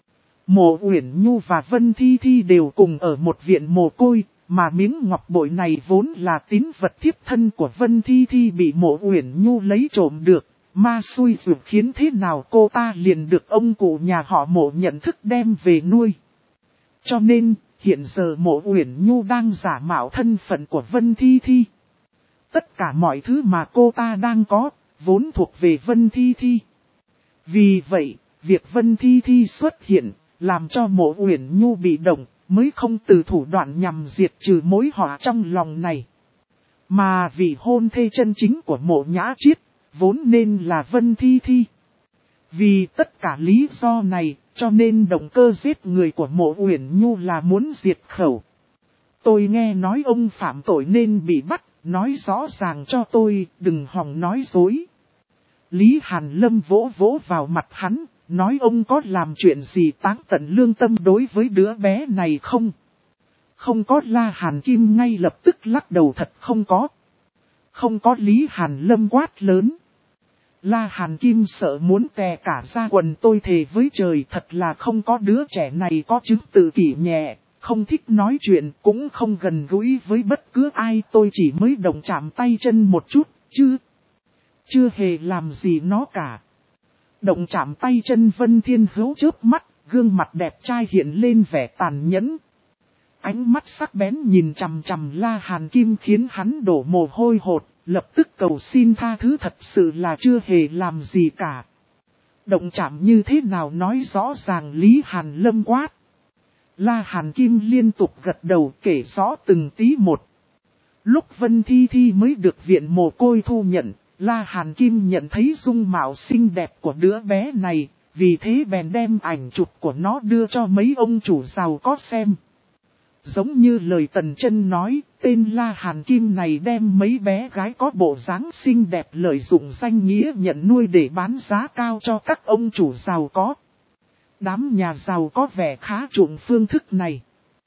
Mộ Uyển Nhu và Vân Thi Thi đều cùng ở một viện mồ côi, mà miếng ngọc bội này vốn là tín vật thiếp thân của Vân Thi Thi bị Mộ Uyển Nhu lấy trộm được. Ma xui rủi khiến thế nào cô ta liền được ông cụ nhà họ Mộ nhận thức đem về nuôi. Cho nên, hiện giờ Mộ Uyển Nhu đang giả mạo thân phận của Vân Thi Thi. Tất cả mọi thứ mà cô ta đang có, vốn thuộc về Vân Thi Thi. Vì vậy, việc Vân Thi Thi xuất hiện, làm cho Mộ Uyển Nhu bị động, mới không từ thủ đoạn nhằm diệt trừ mối họa trong lòng này. Mà vì hôn thê chân chính của Mộ Nhã Chiết, vốn nên là Vân Thi Thi. Vì tất cả lý do này, cho nên động cơ giết người của Mộ Uyển Nhu là muốn diệt khẩu. Tôi nghe nói ông phạm tội nên bị bắt, nói rõ ràng cho tôi, đừng hòng nói dối. Lý Hàn Lâm vỗ vỗ vào mặt hắn, nói ông có làm chuyện gì táng tận lương tâm đối với đứa bé này không? Không có. La Hàn Kim ngay lập tức lắc đầu, thật không có. Không có. Lý Hàn Lâm quát lớn. La Hàn Kim sợ muốn tè cả ra quần, tôi thề với trời thật là không có. Đứa trẻ này có chứng tự kỷ nhẹ, không thích nói chuyện, cũng không gần gũi với bất cứ ai, tôi chỉ mới động chạm tay chân một chút, chưa hề làm gì nó cả. Động chạm tay chân. Vân Thiên Hữu chớp mắt, gương mặt đẹp trai hiện lên vẻ tàn nhẫn. Ánh mắt sắc bén nhìn chằm chằm La Hàn Kim khiến hắn đổ mồ hôi hột, lập tức cầu xin tha thứ, thật sự là chưa hề làm gì cả. Động chạm như thế nào nói rõ ràng. Lý Hàn Lâm quát. La Hàn Kim liên tục gật đầu kể rõ từng tí một. Lúc Vân Thi Thi mới được viện mồ côi thu nhận, La Hàn Kim nhận thấy dung mạo xinh đẹp của đứa bé này, vì thế bèn đem ảnh chụp của nó đưa cho mấy ông chủ giàu có xem. Giống như lời Tần Chân nói, tên La Hàn Kim này đem mấy bé gái có bộ dáng xinh đẹp lợi dụng danh nghĩa nhận nuôi để bán giá cao cho các ông chủ giàu có. Đám nhà giàu có vẻ khá chuộng phương thức này.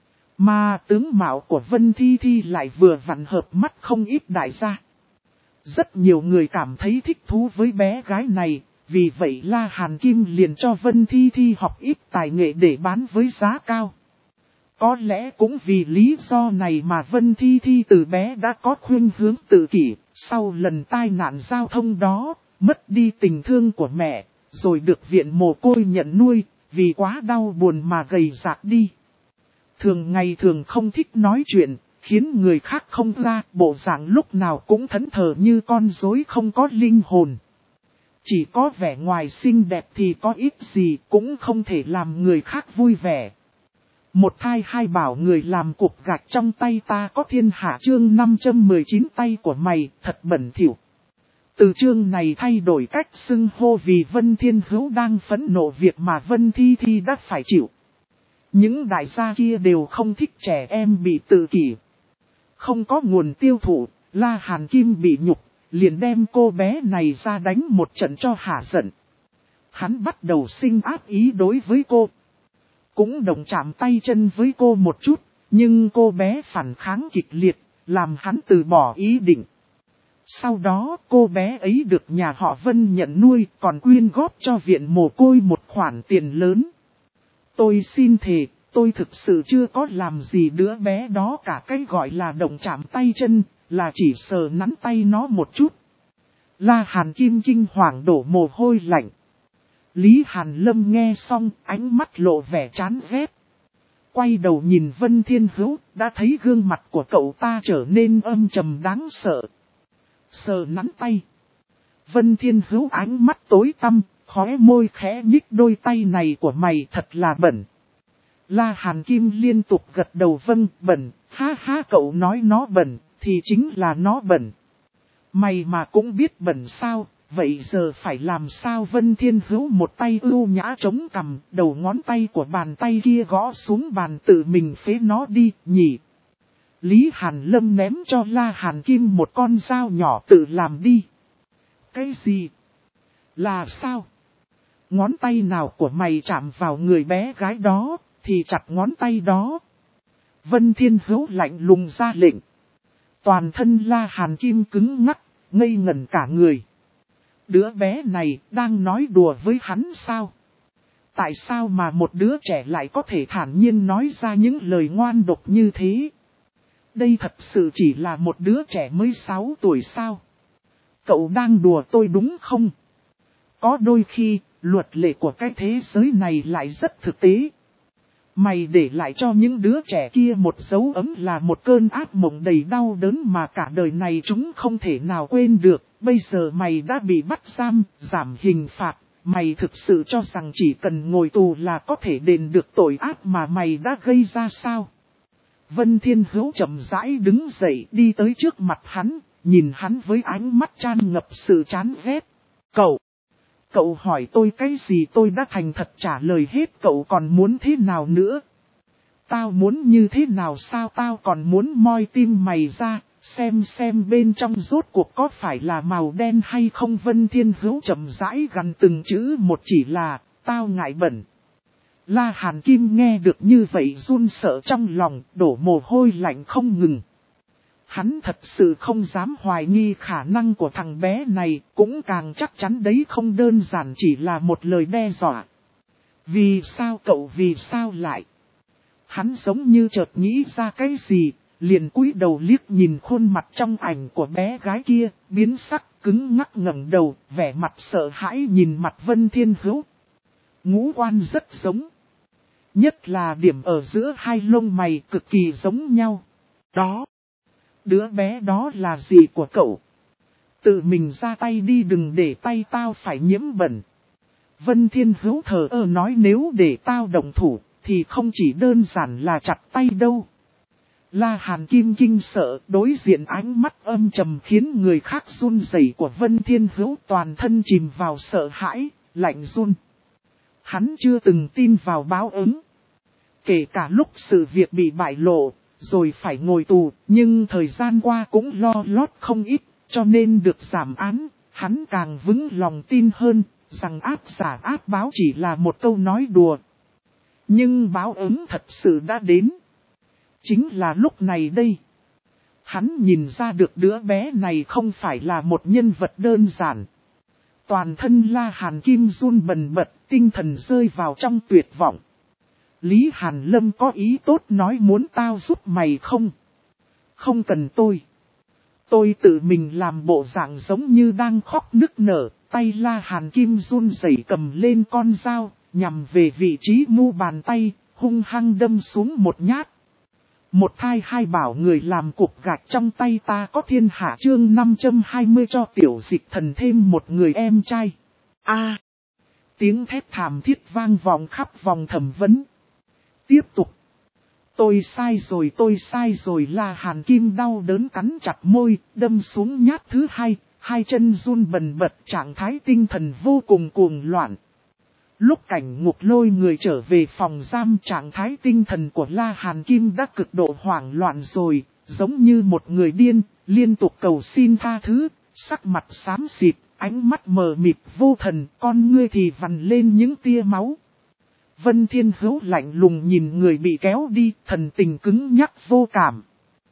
Mà tướng mạo của Vân Thi Thi lại vừa vặn hợp mắt không ít đại gia. Rất nhiều người cảm thấy thích thú với bé gái này, vì vậy La Hàn Kim liền cho Vân Thi Thi học ít tài nghệ để bán với giá cao. Có lẽ cũng vì lý do này mà Vân Thi Thi từ bé đã có khuynh hướng tự kỷ, sau lần tai nạn giao thông đó, mất đi tình thương của mẹ, rồi được viện mồ côi nhận nuôi, vì quá đau buồn mà gầy rạc đi. Thường ngày thường không thích nói chuyện, khiến người khác không ra, bộ dạng lúc nào cũng thẫn thờ như con rối không có linh hồn. Chỉ có vẻ ngoài xinh đẹp thì có ít gì cũng không thể làm người khác vui vẻ. Một thai hai bảo người làm cục gạch trong tay ta có thiên hạ chương 519 tay của mày thật bẩn thỉu. Từ chương này thay đổi cách xưng hô vì Vân Thiên Hữu đang phẫn nộ việc mà Vân Thi Thi đã phải chịu. Những đại gia kia đều không thích trẻ em bị tự kỷ. Không có nguồn tiêu thụ, La Hàn Kim bị nhục, liền đem cô bé này ra đánh một trận cho hả giận. Hắn bắt đầu sinh ác ý đối với cô. Cũng động chạm tay chân với cô một chút, nhưng cô bé phản kháng kịch liệt, làm hắn từ bỏ ý định. Sau đó cô bé ấy được nhà họ Vân nhận nuôi, còn quyên góp cho viện mồ côi một khoản tiền lớn. Tôi xin thề, tôi thực sự chưa có làm gì đứa bé đó cả, cái gọi là động chạm tay chân, là chỉ sờ nắn tay nó một chút. La Hàn Kim kinh hoàng đổ mồ hôi lạnh. Lý Hàn Lâm nghe xong, ánh mắt lộ vẻ chán ghét. Quay đầu nhìn Vân Thiên Hữu, đã thấy gương mặt của cậu ta trở nên âm trầm đáng sợ. Sờ nắn tay. Vân Thiên Hữu ánh mắt tối tăm, khóe môi khẽ nhích, đôi tay này của mày thật là bẩn. La Hàn Kim liên tục gật đầu vâng, bẩn, ha ha, cậu nói nó bẩn, thì chính là nó bẩn. Mày mà cũng biết bẩn sao, vậy giờ phải làm sao? Vân Thiên Hữu một tay ưu nhã chống cằm, đầu ngón tay của bàn tay kia gõ xuống bàn, tự mình phế nó đi, nhỉ. Lý Hàn Lâm ném cho La Hàn Kim một con dao nhỏ, tự làm đi. Cái gì? Là sao? Ngón tay nào của mày chạm vào người bé gái đó, thì chặt ngón tay đó. Vân Thiên Hữu lạnh lùng ra lệnh. Toàn thân La Hàn Kim cứng ngắc, ngây ngẩn cả người. Đứa bé này đang nói đùa với hắn sao? Tại sao mà một đứa trẻ lại có thể thản nhiên nói ra những lời ngoan độc như thế? Đây thật sự chỉ là một đứa trẻ mới 6 tuổi sao? Cậu đang đùa tôi đúng không? Có đôi khi, luật lệ của cái thế giới này lại rất thực tế. Mày để lại cho những đứa trẻ kia một dấu ấm là một cơn ác mộng đầy đau đớn mà cả đời này chúng không thể nào quên được. Bây giờ mày đã bị bắt giam, giảm hình phạt. Mày thực sự cho rằng chỉ cần ngồi tù là có thể đền được tội ác mà mày đã gây ra sao? Vân Thiên Hữu chậm rãi đứng dậy, đi tới trước mặt hắn, nhìn hắn với ánh mắt tràn ngập sự chán ghét. Cậu hỏi tôi cái gì tôi đã thành thật trả lời hết, cậu còn muốn thế nào nữa? Tao muốn như thế nào sao? Tao còn muốn moi tim mày ra, xem bên trong rốt cuộc có phải là màu đen hay không? Vân Thiên Hữu chậm rãi gằn từng chữ một, chỉ là, tao ngại bẩn. La Hàn Kim nghe được như vậy run sợ trong lòng, đổ mồ hôi lạnh không ngừng. Hắn thật sự không dám hoài nghi khả năng của thằng bé này, cũng càng chắc chắn đấy không đơn giản chỉ là một lời đe dọa. Vì sao cậu, vì sao lại? Hắn giống như chợt nghĩ ra cái gì, liền cúi đầu liếc nhìn khuôn mặt trong ảnh của bé gái kia, biến sắc, cứng ngắc ngẩng đầu, vẻ mặt sợ hãi nhìn mặt Vân Thiên Hữu. Ngũ quan rất giống. Nhất là điểm ở giữa hai lông mày cực kỳ giống nhau. Đó. Đứa bé đó là gì của cậu? Tự mình ra tay đi, đừng để tay tao phải nhiễm bẩn. Vân Thiên Hữu thờ ơ nói, nếu để tao động thủ, thì không chỉ đơn giản là chặt tay đâu. La Hàn Kim kinh sợ, đối diện ánh mắt âm trầm khiến người khác run rẩy của Vân Thiên Hữu, toàn thân chìm vào sợ hãi, lạnh run. Hắn chưa từng tin vào báo ứng. Kể cả lúc sự việc bị bại lộ, rồi phải ngồi tù, nhưng thời gian qua cũng lo lót không ít, cho nên được giảm án, hắn càng vững lòng tin hơn, rằng áp giả áp báo chỉ là một câu nói đùa. Nhưng báo ứng thật sự đã đến. Chính là lúc này đây. Hắn nhìn ra được đứa bé này không phải là một nhân vật đơn giản. Toàn thân La Hàn Kim run bần bật, tinh thần rơi vào trong tuyệt vọng. Lý Hàn Lâm có ý tốt nói muốn tao giúp mày không? Không cần tôi. Tôi tự mình làm bộ dạng giống như đang khóc nức nở, tay La Hàn Kim run rẩy cầm lên con dao, nhằm về vị trí mu bàn tay, hung hăng đâm xuống một nhát. Một thai hai bảo người làm cục gạch trong tay ta có thiên hạ chương 520 cho tiểu dịch thần thêm một người em trai. Tiếng thét thảm thiết vang vọng khắp vòng thẩm vấn. Tiếp tục. Tôi sai rồi La Hàn Kim đau đớn cắn chặt môi, đâm xuống nhát thứ hai, hai chân run bần bật trạng thái tinh thần vô cùng cuồng loạn. Lúc cảnh ngục lôi người trở về phòng giam trạng thái tinh thần của La Hàn Kim đã cực độ hoảng loạn rồi, giống như một người điên, liên tục cầu xin tha thứ, sắc mặt xám xịt, ánh mắt mờ mịt vô thần, con ngươi thì vằn lên những tia máu. Vân Thiên Hữu lạnh lùng nhìn người bị kéo đi, thần tình cứng nhắc vô cảm.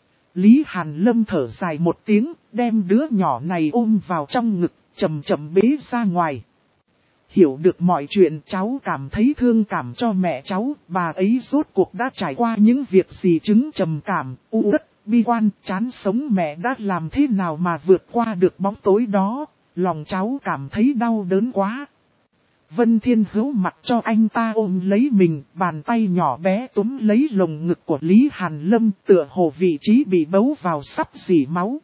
Lý Hàn Lâm thở dài một tiếng, đem đứa nhỏ này ôm vào trong ngực, chậm chậm bế ra ngoài. Hiểu được mọi chuyện cháu cảm thấy thương cảm cho mẹ cháu, bà ấy rốt cuộc đã trải qua những việc gì chứng trầm cảm, u uất, bi quan, chán sống mẹ đã làm thế nào mà vượt qua được bóng tối đó, lòng cháu cảm thấy đau đớn quá. Vân Thiên Hữu mặc cho anh ta ôm lấy mình, bàn tay nhỏ bé túm lấy lồng ngực của Lý Hàn Lâm tựa hồ vị trí bị bấu vào sắp rỉ máu.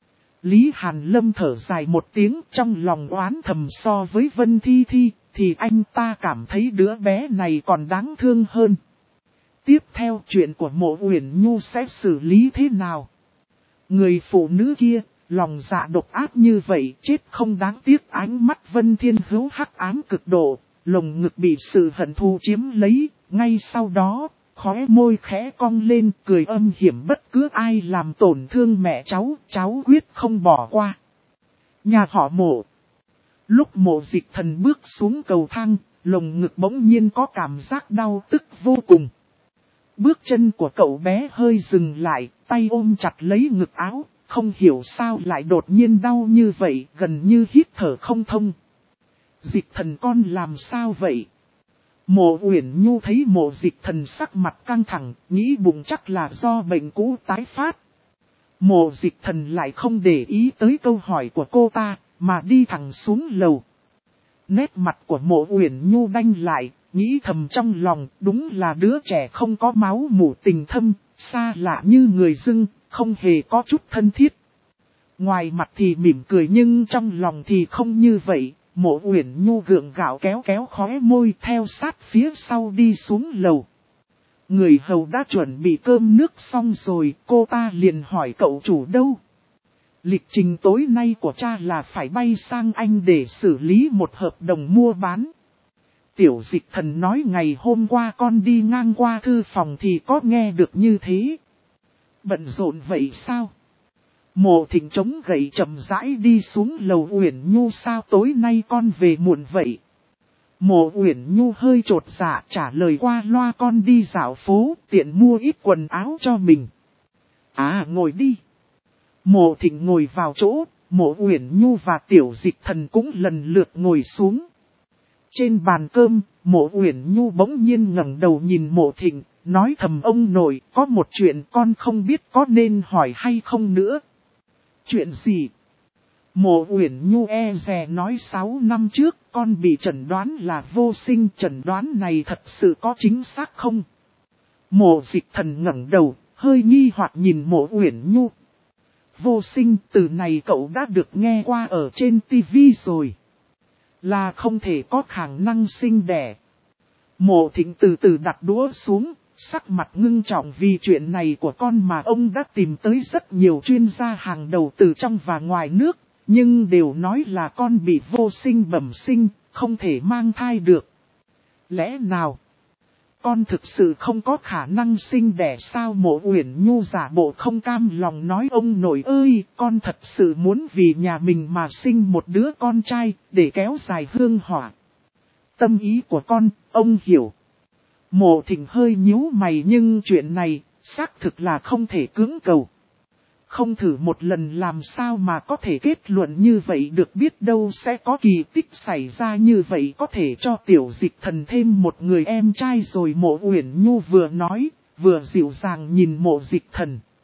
Lý Hàn Lâm thở dài một tiếng trong lòng oán thầm so với Vân Thi Thi, thì anh ta cảm thấy đứa bé này còn đáng thương hơn. Tiếp theo chuyện của Mộ Uyển Nhu sẽ xử lý thế nào? Người phụ nữ kia, lòng dạ độc ác như vậy chết không đáng tiếc. Ánh mắt Vân Thiên Hữu hắc ám cực độ, lồng ngực bị sự hận thù chiếm lấy, ngay sau đó, khóe môi khẽ cong lên cười âm hiểm bất cứ ai làm tổn thương mẹ cháu quyết không bỏ qua. Nhà họ Mộ. Lúc Mộ Dịch Thần bước xuống cầu thang, lồng ngực bỗng nhiên có cảm giác đau tức vô cùng. Bước chân của cậu bé hơi dừng lại, tay ôm chặt lấy ngực áo, không hiểu sao lại đột nhiên đau như vậy, gần như hít thở không thông. Dịch Thần con làm sao vậy? Mộ Uyển Nhu thấy Mộ Dịch Thần sắc mặt căng thẳng, nghĩ bụng chắc là do bệnh cũ tái phát. Mộ Dịch Thần lại không để ý tới câu hỏi của cô ta, mà đi thẳng xuống lầu. Nét mặt của Mộ Uyển Nhu đanh lại, nghĩ thầm trong lòng, đúng là đứa trẻ không có máu mủ tình thâm, xa lạ như người dưng, không hề có chút thân thiết. Ngoài mặt thì mỉm cười nhưng trong lòng thì không như vậy. Mộ Uyển Nhu gượng gạo kéo khóe môi theo sát phía sau đi xuống lầu. Người hầu đã chuẩn bị cơm nước xong rồi, cô ta liền hỏi cậu chủ đâu. Lịch trình tối nay của cha là phải bay sang Anh để xử lý một hợp đồng mua bán. Tiểu Dịch Thần nói ngày hôm qua con đi ngang qua thư phòng thì có nghe được như thế. Bận rộn vậy sao? Mộ Thịnh chống gậy chậm rãi đi xuống lầu. Uyển Nhu sao tối nay con về muộn vậy? Mộ Uyển Nhu hơi trột dạ trả lời qua loa con đi dạo phố tiện mua ít quần áo cho mình. Ngồi đi. Mộ Thịnh ngồi vào chỗ, Mộ Uyển Nhu và Tiểu Dịch Thần cũng lần lượt ngồi xuống. Trên bàn cơm, Mộ Uyển Nhu bỗng nhiên ngẩng đầu nhìn Mộ Thịnh, nói thầm ông nội, có một chuyện con không biết có nên hỏi hay không nữa. Chuyện gì? Mộ Uyển Nhu e dè nói 6 năm trước con bị chẩn đoán là vô sinh, chẩn đoán này thật sự có chính xác không? Mộ Dịch Thần ngẩng đầu, hơi nghi hoặc nhìn Mộ Uyển Nhu. Vô sinh, từ này cậu đã được nghe qua ở trên TV rồi. Là không thể có khả năng sinh đẻ. Mộ Thịnh từ từ đặt đũa xuống, sắc mặt ngưng trọng vì chuyện này của con mà ông đã tìm tới rất nhiều chuyên gia hàng đầu từ trong và ngoài nước, nhưng đều nói là con bị vô sinh bẩm sinh, không thể mang thai được. Lẽ nào con thực sự không có khả năng sinh đẻ sao? Mộ Uyển Nhu giả bộ không cam lòng nói, ông nội ơi, con thật sự muốn vì nhà mình mà sinh một đứa con trai, để kéo dài hương hỏa. Tâm ý của con, ông hiểu. Mộ Thịnh hơi nhíu mày, nhưng chuyện này, xác thực là không thể cưỡng cầu. Không thử một lần làm sao mà có thể kết luận như vậy được, biết đâu sẽ có kỳ tích xảy ra, như vậy có thể cho Tiểu Dịch Thần thêm một người em trai rồi. Mộ Uyển Nhu vừa nói, vừa dịu dàng nhìn Mộ Dịch Thần.